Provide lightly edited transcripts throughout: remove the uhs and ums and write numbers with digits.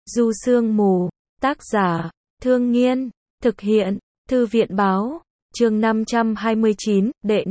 Du Sương Mù, tác giả, Thương Nghiên, thực hiện, Thư viện báo, chương 529, đệ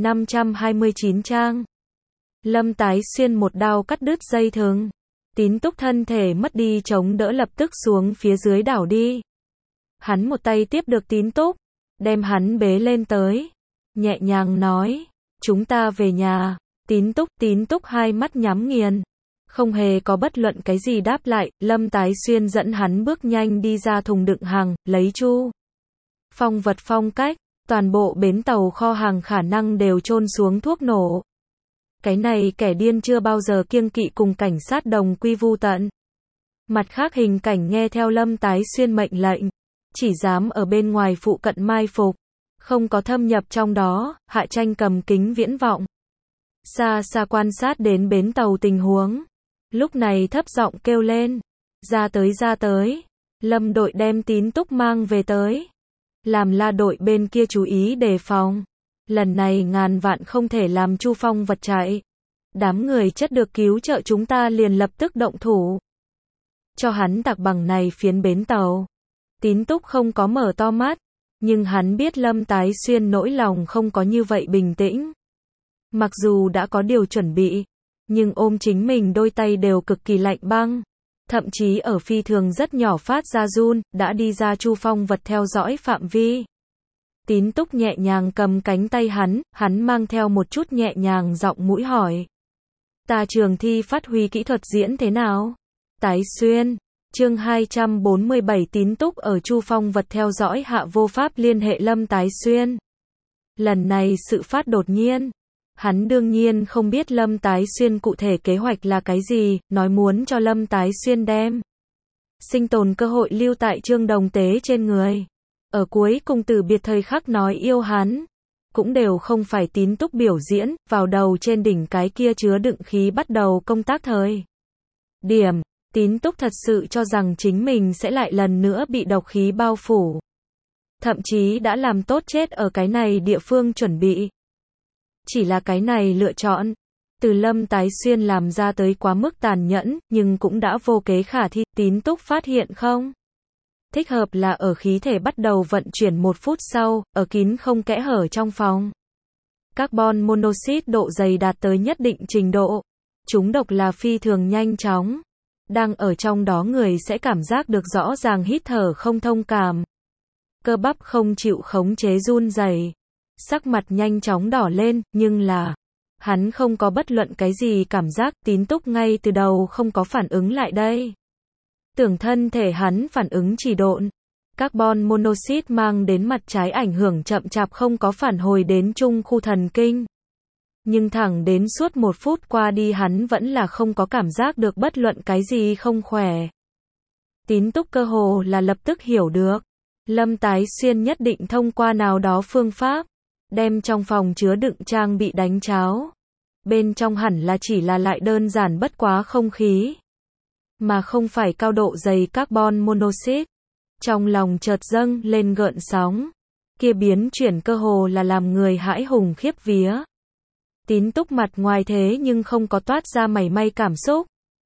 529 trang. Lâm Tái Xuyên một đao cắt đứt dây thừng. Tín Túc thân thể mất đi chống đỡ lập tức xuống phía dưới đảo đi. Hắn một tay tiếp được Tín Túc, đem hắn bế lên tới, nhẹ nhàng nói, chúng ta về nhà. Tín Túc hai mắt nhắm nghiền, không hề có bất luận cái gì đáp lại. Lâm Tái Xuyên dẫn hắn bước nhanh đi ra thùng đựng hàng, lấy Chu Phong vật phong cách, toàn bộ bến tàu kho hàng khả năng đều chôn xuống thuốc nổ. Cái này kẻ điên chưa bao giờ kiêng kỵ cùng cảnh sát đồng quy vu tận. Mặt khác hình cảnh nghe theo Lâm Tái Xuyên mệnh lệnh, chỉ dám ở bên ngoài phụ cận mai phục, không có thâm nhập trong đó. Hạ Tranh cầm kính viễn vọng, xa xa quan sát đến bến tàu tình huống. Lúc này thấp giọng kêu lên, ra tới, Lâm đội đem Tín Túc mang về tới, làm La đội bên kia chú ý đề phòng. Lần này ngàn vạn không thể làm Chu Phong vật chạy. Đám người chất được cứu trợ chúng ta liền lập tức động thủ, cho hắn tạc bằng này phiến bến tàu. Tín Túc không có mở to mắt, nhưng hắn biết Lâm Tái Xuyên nỗi lòng không có như vậy bình tĩnh. Mặc dù đã có điều chuẩn bị, nhưng ôm chính mình đôi tay đều cực kỳ lạnh băng, thậm chí ở phi thường rất nhỏ phát ra run, đã đi ra Chu Phong vật theo dõi phạm vi. Tín Túc nhẹ nhàng cầm cánh tay hắn mang theo một chút nhẹ nhàng giọng mũi hỏi, ta trường thi phát huy kỹ thuật diễn thế nào? Tái Xuyên, chương 247. Tín Túc ở Chu Phong vật theo dõi hạ vô pháp liên hệ Lâm Tái Xuyên. Lần này sự phát đột nhiên, hắn đương nhiên không biết Lâm Tái Xuyên cụ thể kế hoạch là cái gì, nói muốn cho Lâm Tái Xuyên đem sinh tồn cơ hội lưu tại Trương Đồng Tế trên người. Ở cuối cùng từ biệt thời khắc nói yêu hắn, cũng đều không phải Tín Túc biểu diễn, vào đầu trên đỉnh cái kia chứa đựng khí bắt đầu công tác thời điểm, Tín Túc thật sự cho rằng chính mình sẽ lại lần nữa bị độc khí bao phủ. Thậm chí đã làm tốt chết ở cái này địa phương chuẩn bị. Chỉ là cái này lựa chọn, từ Lâm Tái Xuyên làm ra tới quá mức tàn nhẫn, nhưng cũng đã vô kế khả thi. Tín Túc phát hiện không thích hợp là ở khí thể bắt đầu vận chuyển 1 phút sau, ở kín không kẽ hở trong phòng. Carbon monoxide độ dày đạt tới nhất định trình độ. Chúng độc là phi thường nhanh chóng. Đang ở trong đó người sẽ cảm giác được rõ ràng hít thở không thông cảm. Cơ bắp không chịu khống chế run rẩy. Sắc mặt nhanh chóng đỏ lên, nhưng là hắn không có bất luận cái gì cảm giác. Tín Túc ngay từ đầu không có phản ứng lại đây. Tưởng thân thể hắn phản ứng chỉ độn. Carbon monoxide mang đến mặt trái ảnh hưởng chậm chạp không có phản hồi đến trung khu thần kinh. Nhưng thẳng đến suốt 1 phút qua đi hắn vẫn là không có cảm giác được bất luận cái gì không khỏe. Tín Túc cơ hồ là lập tức hiểu được. Lâm Tái Xuyên nhất định thông qua nào đó phương pháp, đem trong phòng chứa đựng trang bị đánh cháo. Bên trong hẳn là chỉ là lại đơn giản bất quá không khí, mà không phải cao độ dày carbon monoxide. Trong lòng chợt dâng lên gợn sóng, kia biến chuyển cơ hồ là làm người hãi hùng khiếp vía. Tín Túc mặt ngoài thế nhưng không có toát ra mảy may cảm xúc,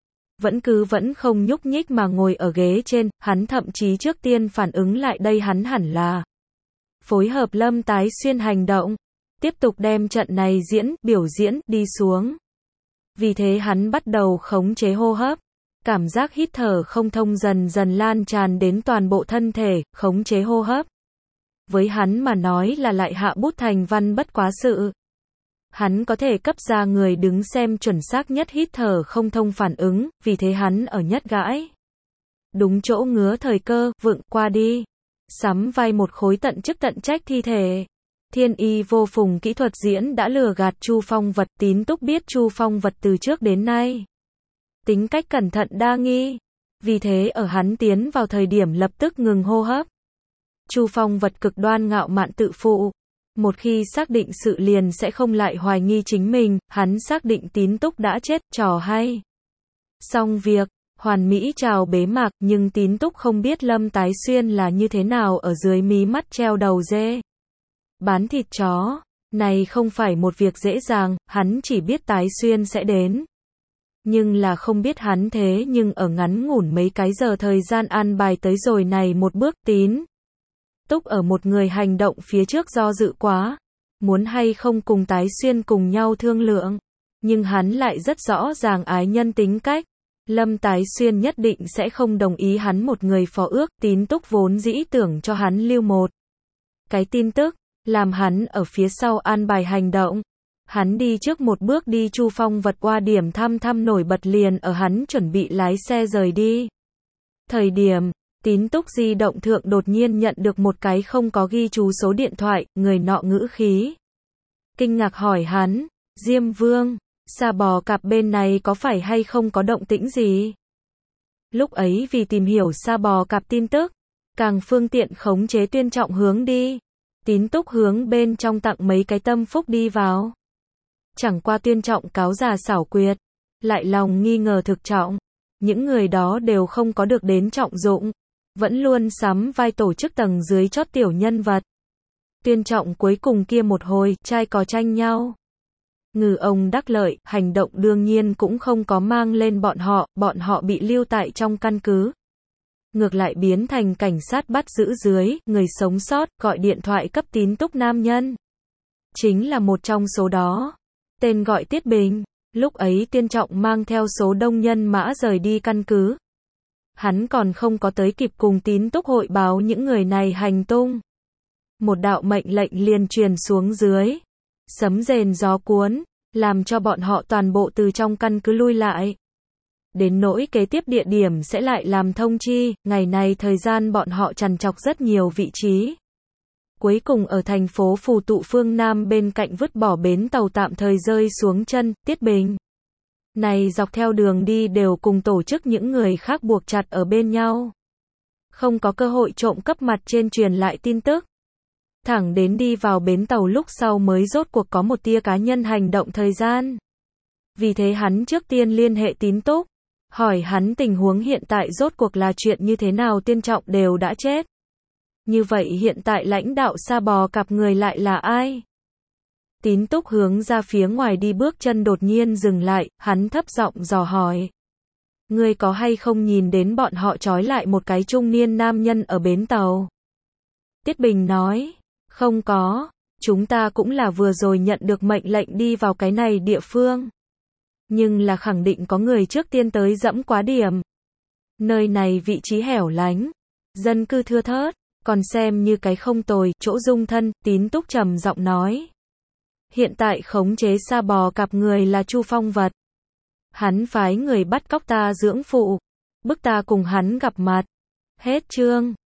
vẫn không nhúc nhích mà ngồi ở ghế trên. Hắn thậm chí trước tiên phản ứng lại đây, hắn hẳn là phối hợp Lâm Tái Xuyên hành động, tiếp tục đem trận này biểu diễn đi xuống. Vì thế hắn bắt đầu khống chế hô hấp, cảm giác hít thở không thông dần dần lan tràn đến toàn bộ thân thể. Khống chế hô hấp với hắn mà nói là lại hạ bút thành văn bất quá sự. Hắn có thể cấp ra người đứng xem chuẩn xác nhất hít thở không thông phản ứng, vì thế hắn ở nhất gãi đúng chỗ ngứa thời cơ, vựng qua đi, sắm vai một khối tận chức tận trách thi thể. Thiên y vô phùng kỹ thuật diễn đã lừa gạt Chu Phong vật. Tín Túc biết Chu Phong vật từ trước đến nay tính cách cẩn thận đa nghi, vì thế ở hắn tiến vào thời điểm lập tức ngừng hô hấp. Chu Phong vật cực đoan ngạo mạn tự phụ, một khi xác định sự liền sẽ không lại hoài nghi chính mình. Hắn xác định Tín Túc đã chết, trò hay xong việc, hoàn mỹ chào bế mạc. Nhưng Tín Túc không biết Lâm Tái Xuyên là như thế nào ở dưới mí mắt treo đầu dê bán thịt chó. Này không phải một việc dễ dàng, hắn chỉ biết Tái Xuyên sẽ đến. Nhưng là không biết hắn thế nhưng ở ngắn ngủn mấy cái giờ thời gian an bài tới rồi này một bước. Tín Túc ở một người hành động phía trước do dự quá, muốn hay không cùng Tái Xuyên cùng nhau thương lượng, nhưng hắn lại rất rõ ràng ái nhân tính cách. Lâm Tái Xuyên nhất định sẽ không đồng ý hắn một người phó ước. Tín Túc vốn dĩ tưởng cho hắn lưu một cái tin tức, làm hắn ở phía sau an bài hành động. Hắn đi trước một bước đi Chu Phong vật qua điểm thăm nổi bật liền ở hắn chuẩn bị lái xe rời đi thời điểm, Tín Túc di động thượng đột nhiên nhận được một cái không có ghi chú số điện thoại. Người nọ ngữ khí kinh ngạc hỏi hắn, Diêm Vương, Sa Bò Cạp bên này có phải hay không có động tĩnh gì? Lúc ấy vì tìm hiểu Sa Bò Cạp tin tức, càng phương tiện khống chế Tuyên Trọng hướng đi. Tín Túc hướng bên trong tặng mấy cái tâm phúc đi vào. Chẳng qua Tuyên Trọng cáo già xảo quyệt, lại lòng nghi ngờ thực trọng. Những người đó đều không có được đến trọng dụng, vẫn luôn sắm vai tổ chức tầng dưới chót tiểu nhân vật. Tuyên Trọng cuối cùng kia một hồi, trai cò tranh nhau. Ngư ông đắc lợi, hành động đương nhiên cũng không có mang lên bọn họ bị lưu tại trong căn cứ. Ngược lại biến thành cảnh sát bắt giữ dưới, người sống sót, gọi điện thoại cấp Tín Túc nam nhân. Chính là một trong số đó. Tên gọi Tiết Bình. Lúc ấy Tuyên Trọng mang theo số đông nhân mã rời đi căn cứ. Hắn còn không có tới kịp cùng Tín Túc hội báo những người này hành tung. Một đạo mệnh lệnh liền truyền xuống dưới. Sấm rền gió cuốn, làm cho bọn họ toàn bộ từ trong căn cứ lui lại. Đến nỗi kế tiếp địa điểm sẽ lại làm thông chi, ngày này thời gian bọn họ trằn trọc rất nhiều vị trí. Cuối cùng ở thành phố Phù Tụ phương Nam bên cạnh vứt bỏ bến tàu tạm thời rơi xuống chân. Tiết Bình này dọc theo đường đi đều cùng tổ chức những người khác buộc chặt ở bên nhau. Không có cơ hội trộm cắp mặt trên truyền lại tin tức. Thẳng đến đi vào bến tàu lúc sau mới rốt cuộc có một tia cá nhân hành động thời gian. Vì thế hắn trước tiên liên hệ Tín Túc, hỏi hắn tình huống hiện tại rốt cuộc là chuyện như thế nào. Tuyên Trọng đều đã chết. Như vậy hiện tại lãnh đạo Sa Bò Cạp người lại là ai? Tín Túc hướng ra phía ngoài đi bước chân đột nhiên dừng lại, hắn thấp giọng dò hỏi. Ngươi có hay không nhìn đến bọn họ trói lại một cái trung niên nam nhân ở bến tàu? Tiết Bình nói, không có, chúng ta cũng là vừa rồi nhận được mệnh lệnh đi vào cái này địa phương. Nhưng là khẳng định có người trước tiên tới dẫm quá điểm. Nơi này vị trí hẻo lánh, dân cư thưa thớt, còn xem như cái không tồi chỗ dung thân. Tín Túc trầm giọng nói. Hiện tại khống chế Sa Bò Cạp người là Chu Phong Vật. Hắn phái người bắt cóc ta dưỡng phụ, bức ta cùng hắn gặp mặt. Hết chương.